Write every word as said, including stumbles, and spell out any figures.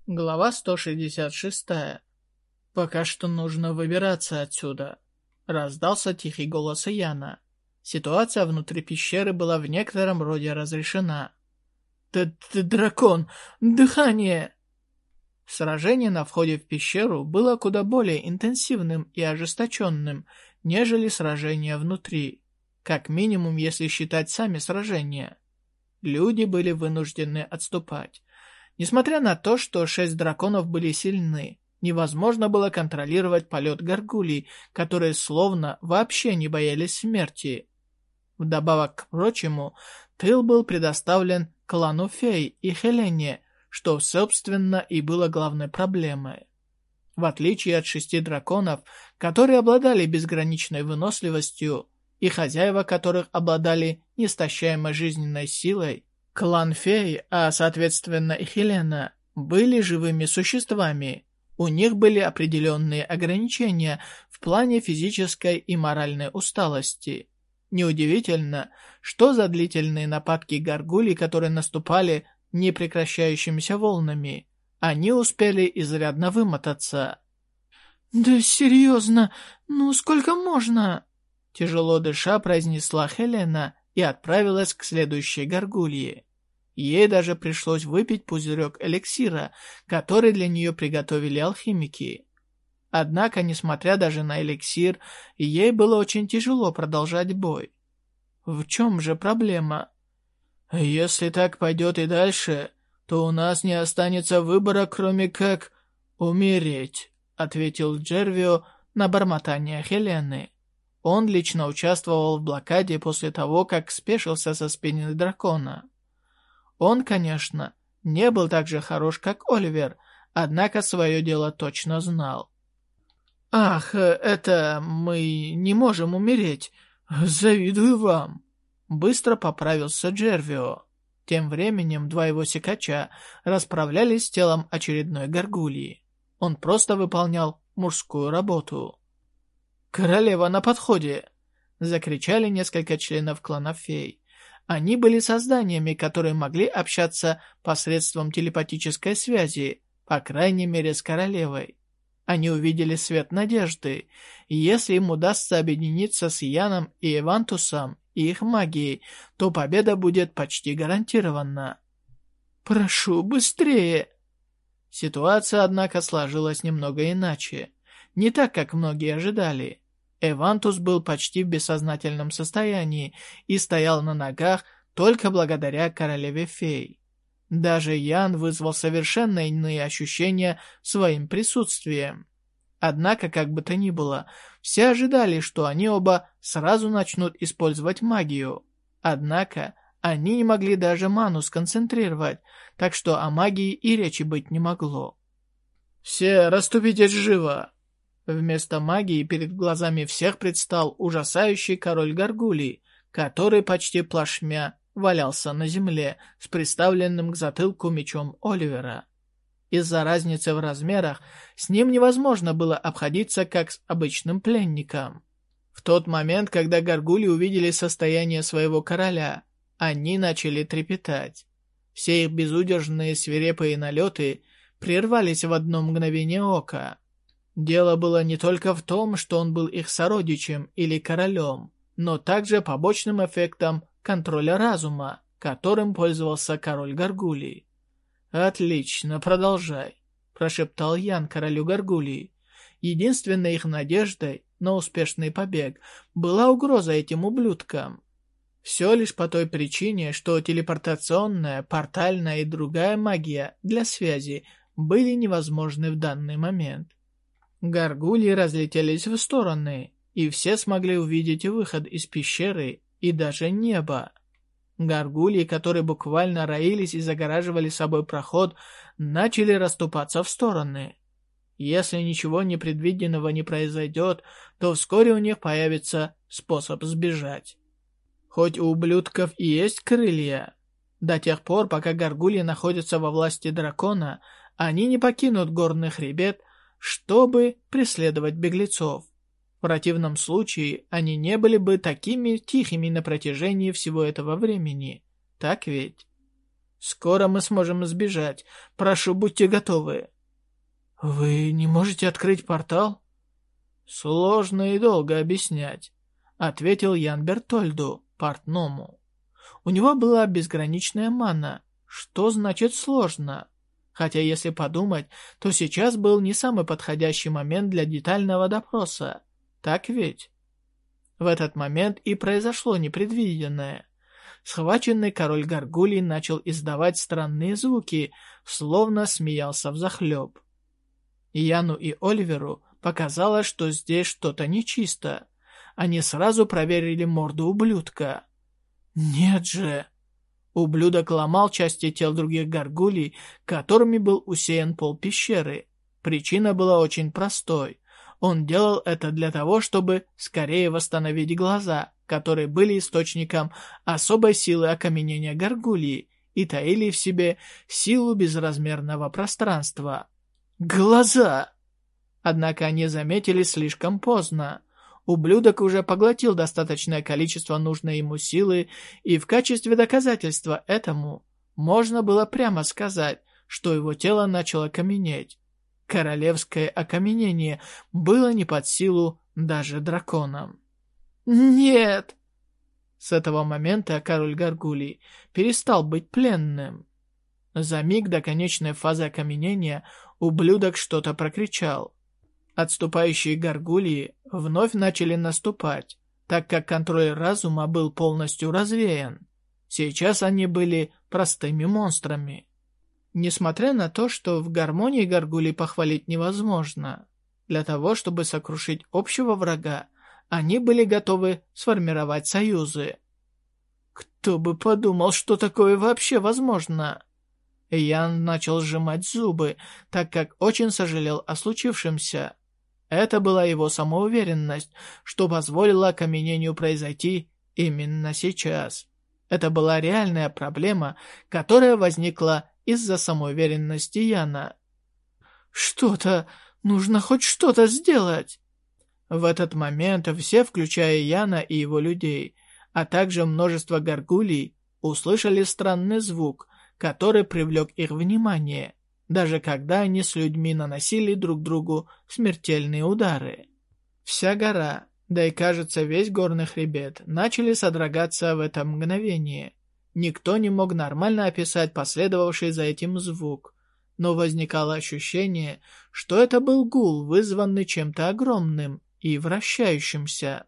Глава сто шестьдесят шесть. «Пока что нужно выбираться отсюда», — раздался тихий голос Яна. Ситуация внутри пещеры была в некотором роде разрешена. «Д-д-дракон! Дыхание!» Сражение на входе в пещеру было куда более интенсивным и ожесточенным, нежели сражение внутри, как минимум, если считать сами сражения. Люди были вынуждены отступать. Несмотря на то, что шесть драконов были сильны, невозможно было контролировать полет горгулей, которые словно вообще не боялись смерти. Вдобавок к прочему, тыл был предоставлен клану Фей и Хелене, что, собственно, и было главной проблемой. В отличие от шести драконов, которые обладали безграничной выносливостью, и хозяева которых обладали неистощаемой жизненной силой, клан Фей, а соответственно и Хелена, были живыми существами. У них были определенные ограничения в плане физической и моральной усталости. Неудивительно, что за длительные нападки горгулей, которые наступали непрекращающимися волнами, они успели изрядно вымотаться. «Да серьезно, ну сколько можно?» Тяжело дыша произнесла Хелена и отправилась к следующей горгулье. Ей даже пришлось выпить пузырек эликсира, который для нее приготовили алхимики. Однако, несмотря даже на эликсир, ей было очень тяжело продолжать бой. В чем же проблема? «Если так пойдет и дальше, то у нас не останется выбора, кроме как умереть», ответил Джервио на бормотание Хелены. Он лично участвовал в блокаде после того, как спешился со спины дракона. Он, конечно, не был так же хорош, как Оливер, однако свое дело точно знал. «Ах, это мы не можем умереть. Завидую вам!» Быстро поправился Джервио. Тем временем два его секача расправлялись с телом очередной горгульи. Он просто выполнял мужскую работу. «Королева на подходе!» — закричали несколько членов клана Фей. Они были созданиями, которые могли общаться посредством телепатической связи, по крайней мере с королевой. Они увидели свет надежды, и если им удастся объединиться с Яном и Эвантусом и их магией, то победа будет почти гарантирована. «Прошу, быстрее!» Ситуация, однако, сложилась немного иначе. Не так, как многие ожидали. Эвантус был почти в бессознательном состоянии и стоял на ногах только благодаря королеве фей. Даже Ян вызвал совершенно иные ощущения своим присутствием. Однако, как бы то ни было, все ожидали, что они оба сразу начнут использовать магию. Однако, они не могли даже ману сконцентрировать, так что о магии и речи быть не могло. «Все расступитесь живо!» Вместо магии перед глазами всех предстал ужасающий король горгулей, который почти плашмя валялся на земле с приставленным к затылку мечом Оливера. Из-за разницы в размерах с ним невозможно было обходиться как с обычным пленником. В тот момент, когда горгули увидели состояние своего короля, они начали трепетать. Все их безудержные свирепые налеты прервались в одно мгновение ока. Дело было не только в том, что он был их сородичем или королем, но также побочным эффектом контроля разума, которым пользовался король горгулей. «Отлично, продолжай», – прошептал Ян королю горгулей. Единственной их надеждой на успешный побег была угроза этим ублюдкам. Все лишь по той причине, что телепортационная, портальная и другая магия для связи были невозможны в данный момент. Горгульи разлетелись в стороны, и все смогли увидеть выход из пещеры и даже небо. Горгульи, которые буквально роились и загораживали собой проход, начали расступаться в стороны. Если ничего непредвиденного не произойдет, то вскоре у них появится способ сбежать. Хоть у ублюдков и есть крылья, до тех пор, пока горгульи находятся во власти дракона, они не покинут горный хребет, чтобы преследовать беглецов. В противном случае они не были бы такими тихими на протяжении всего этого времени. Так ведь? Скоро мы сможем сбежать. Прошу, будьте готовы». «Вы не можете открыть портал?» «Сложно и долго объяснять», — ответил Ян Бертольду, портному. У него была безграничная мана. Что значит сложно? Хотя, если подумать, то сейчас был не самый подходящий момент для детального допроса. Так ведь? В этот момент и произошло непредвиденное. Схваченный король Гаргулий начал издавать странные звуки, словно смеялся взахлеб. Яну и Оливеру показалось, что здесь что-то нечисто. Они сразу проверили морду ублюдка. Нет же! Ублюдок ломал части тел других гаргулий, которыми был усеян пол пещеры. Причина была очень простой. Он делал это для того, чтобы скорее восстановить глаза, которые были источником особой силы окаменения гаргулии и таили в себе силу безразмерного пространства. Глаза! Однако они заметили слишком поздно. Ублюдок уже поглотил достаточное количество нужной ему силы, и в качестве доказательства этому можно было прямо сказать, что его тело начало каменеть. Королевское окаменение было не под силу даже драконам. «Нет!» С этого момента король Гаргулий перестал быть пленным. За миг до конечной фазы окаменения ублюдок что-то прокричал. Отступающие гаргулии вновь начали наступать, так как контроль разума был полностью развеян. Сейчас они были простыми монстрами. Несмотря на то, что в гармонии гаргулий похвалить невозможно, для того, чтобы сокрушить общего врага, они были готовы сформировать союзы. Кто бы подумал, что такое вообще возможно? Ян начал сжимать зубы, так как очень сожалел о случившемся. Это была его самоуверенность, что позволило окаменению произойти именно сейчас. Это была реальная проблема, которая возникла из-за самоуверенности Яна. «Что-то... нужно хоть что-то сделать!» В этот момент все, включая Яна и его людей, а также множество гаргулий, услышали странный звук, который привлек их внимание, даже когда они с людьми наносили друг другу смертельные удары. Вся гора, да и, кажется, весь горный хребет, начали содрогаться в это мгновение. Никто не мог нормально описать последовавший за этим звук, но возникало ощущение, что это был гул, вызванный чем-то огромным и вращающимся.